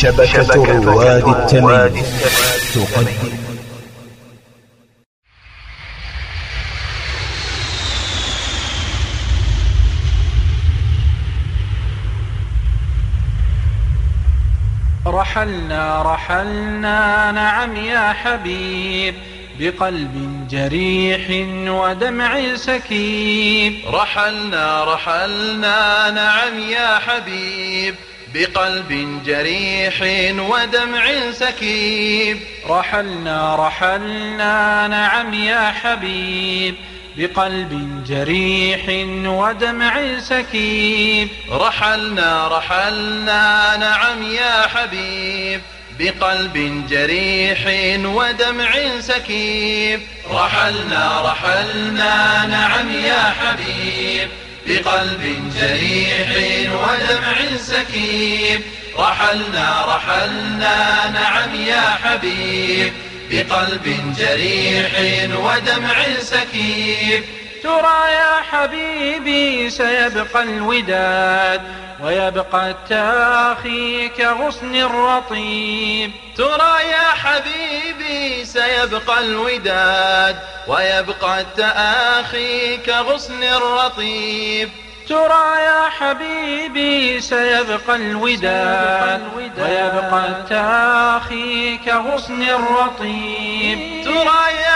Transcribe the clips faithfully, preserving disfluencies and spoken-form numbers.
شبكة رواد التميم تقدم رحلنا رحلنا نعم يا حبيب بقلب جريح ودمع سكيب. رحلنا رحلنا نعم يا حبيب بقلب جريح ودمع سكيب. رحلنا رحلنا نعم يا حبيب بقلب جريح ودمع سكيب. رحلنا رحلنا نعم يا حبيب بقلب جريح ودمع سكيب. رحلنا رحلنا نعم يا حبيب بقلب جريح ودمع سكيب. رحلنا رحلنا نعم يا حبيب بقلب جريح ودمع سكيب. ترى يا حبيبي سيبقى الوداد ويبقى التاخي كغصن الرطيب. ترى يا حبيبي سيبقى الوداد ويبقى التآخي كغصن الرطيب. ترى يا حبيبي سيبقى الوداد ويبقى التاخي كغصن الرطيب. ترى يا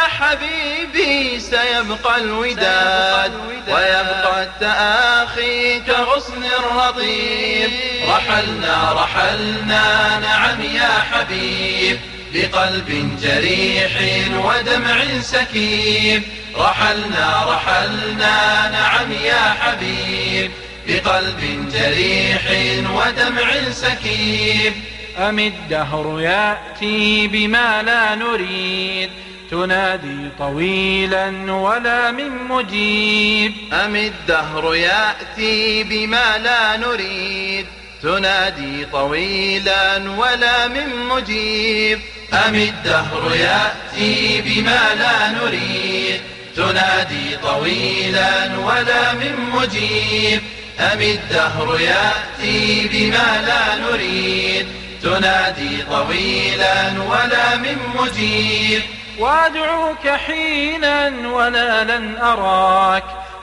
حبيبي سيبقى الوداد ويبقى التآخي كغصن الرطيب. رحلنا رحلنا نعم يا حبيب بقلب جريح ودمع سكيب. رحلنا رحلنا نعم يا حبيب بقلب جريح ودمع سكيب. أم الدهر يأتي بما لا نريد تنادي طويلا ولا من مجيب. أم الدهر يأتي بما لا نريد تنادي طويلا ولا من مجيب. أم الدهر يأتي بما لا نريد تنادي طويلا ولا من مجيب. أم الدهر يأتي بما لا نريد تنادي طويلا ولا من مجيب. وأدعوك حينا ولا لن أراك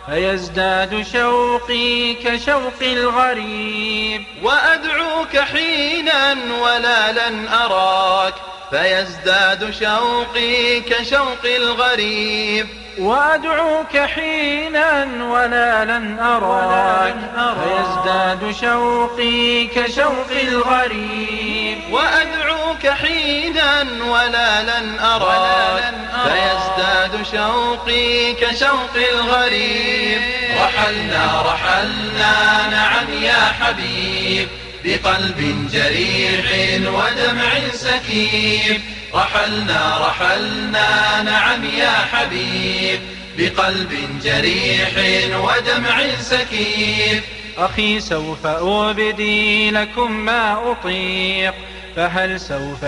فيزداد شوقي كشوق الغريب. وأدعوك حينا ولا لن أراك فيزداد شوقي كشوق الغريب. وأدعوك حينا ولا لن أراك فيزداد شوقي كشوق الغريب. وأدعوك حينا ولا لن أراك فيزداد شوقي كشوق الغريب. رحلنا رحلنا نعم يا حبيب بقلب جريح ودمع سكيب. رحلنا رحلنا نعم يا حبيب بقلب جريح ودمع سكيب. أخي سوف أبدي لكم ما أطيق فهل سوف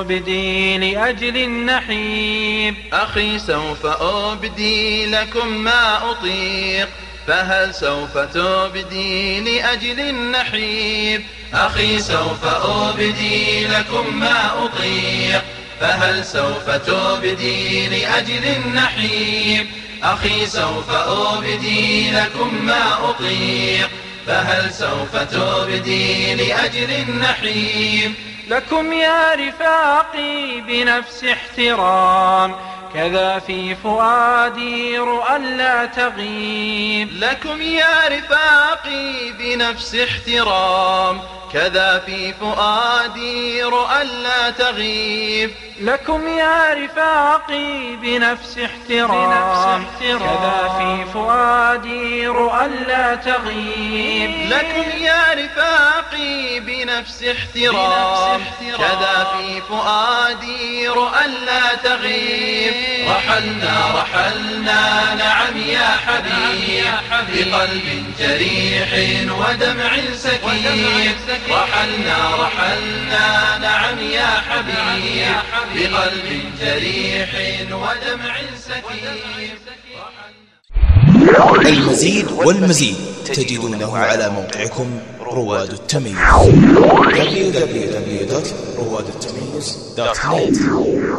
تبدي لأجل النحيب. أخي سوف أبدي لكم ما أطيق فهل سوف تبدي لأجل النحيب. أخي سوف أبدي لكم ما أطيق فهل سوف تبدي لأجل النحيب. أخي سوف أبدي لكم ما أطيق فهل سوف تبدي لأجل النحيب. لكم يا رفاقي بنفس احترام كذا في فؤادي رؤى لا تغيب. لكم يا رفاقي بنفس احترام كذا في فؤادي رؤى لا تغيب. لكم يا رفاقي بنفس احترام كذا في فؤادي رؤى لا تغيب. لكم يا رفاقي بنفس احترام كذا في فؤادي رؤى لا تغيب. رحلنا رحلنا نعم يا حبيب بقلب جريح ودمع سكيب. رحلنا رحلنا نعم يا حبيب بقلب جريح ودمع سكيب. المزيد والمزيد تجدونه على موقعكم رواد التميم دبليو دبليو دبليو دبليو دبليو دوت رواد التميز دوت نت.